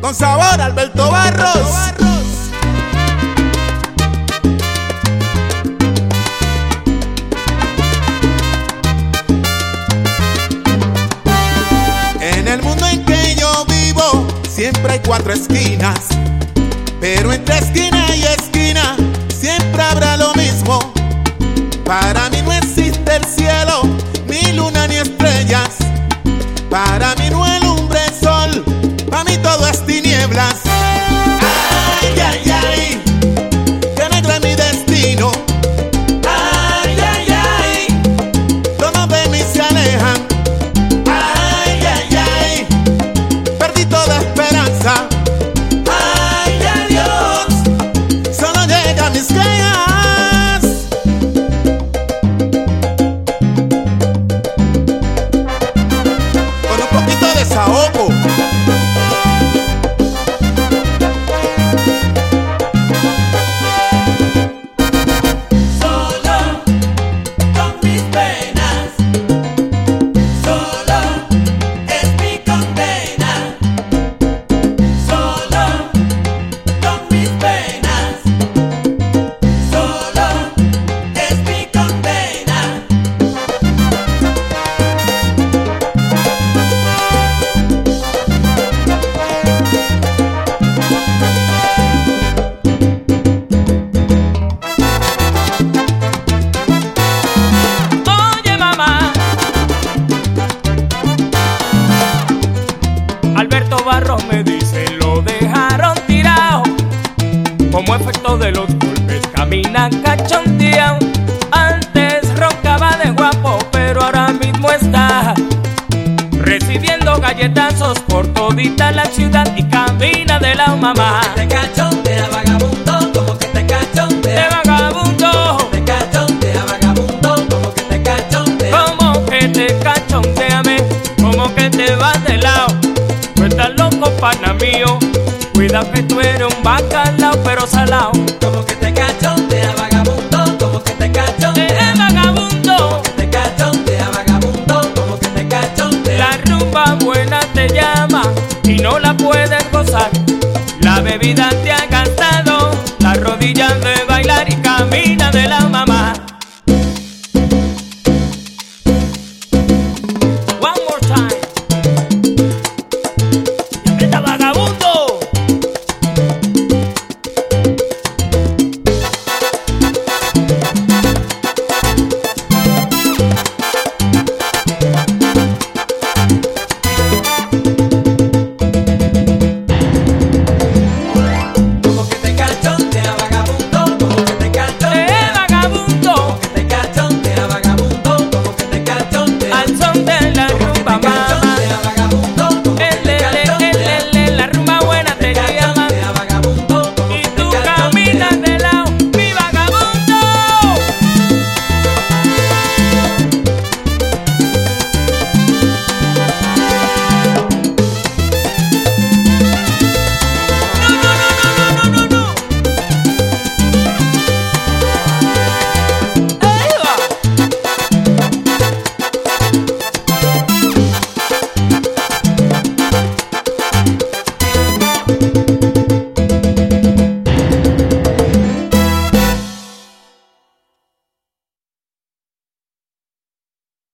con sabor, Alberto Barros. En el mundo en que yo vivo siempre hay cuatro esquinas, pero entre esquina y esquina siempre habrá lo mismo. Para mí no existe el cielo, ni luna ni estrellas. Para mí no alumbra el sol, para mí todo es tinieblas. Ay, ay, ay, qué negro es mi destino. Ay, ay, ay, todos de mí se alejan. Ay, ay, ay, perdí toda esperanza. Ay, adiós, solo llegan mis quejas. Desahogo. Solo con mis penas, solo es mi condena. Solo con mis penas, solo es mi condena. Alberto Barros me dice lo dejaron tirado, como efecto de los golpes camina cachondeado. Antes roncaba de guapo, pero ahora mismo está recibiendo galletazos por todita la ciudad y camina de la mamá. Te cachondea vagabundo, como que te cachondea. De vagabundo, Te cachondea vagabundo, como que te cachondea. como que te cachondeame, como que te vas de lado. Tú estás loco, pana mío, cuida que tú eres un bacalao pero salao. Como que te cachondea vagabundo, como que te cachondea. Vagabundo, Te cachondea vagabundo, como que te cachondea. la rumba buena te llama y no la puedes gozar. La bebida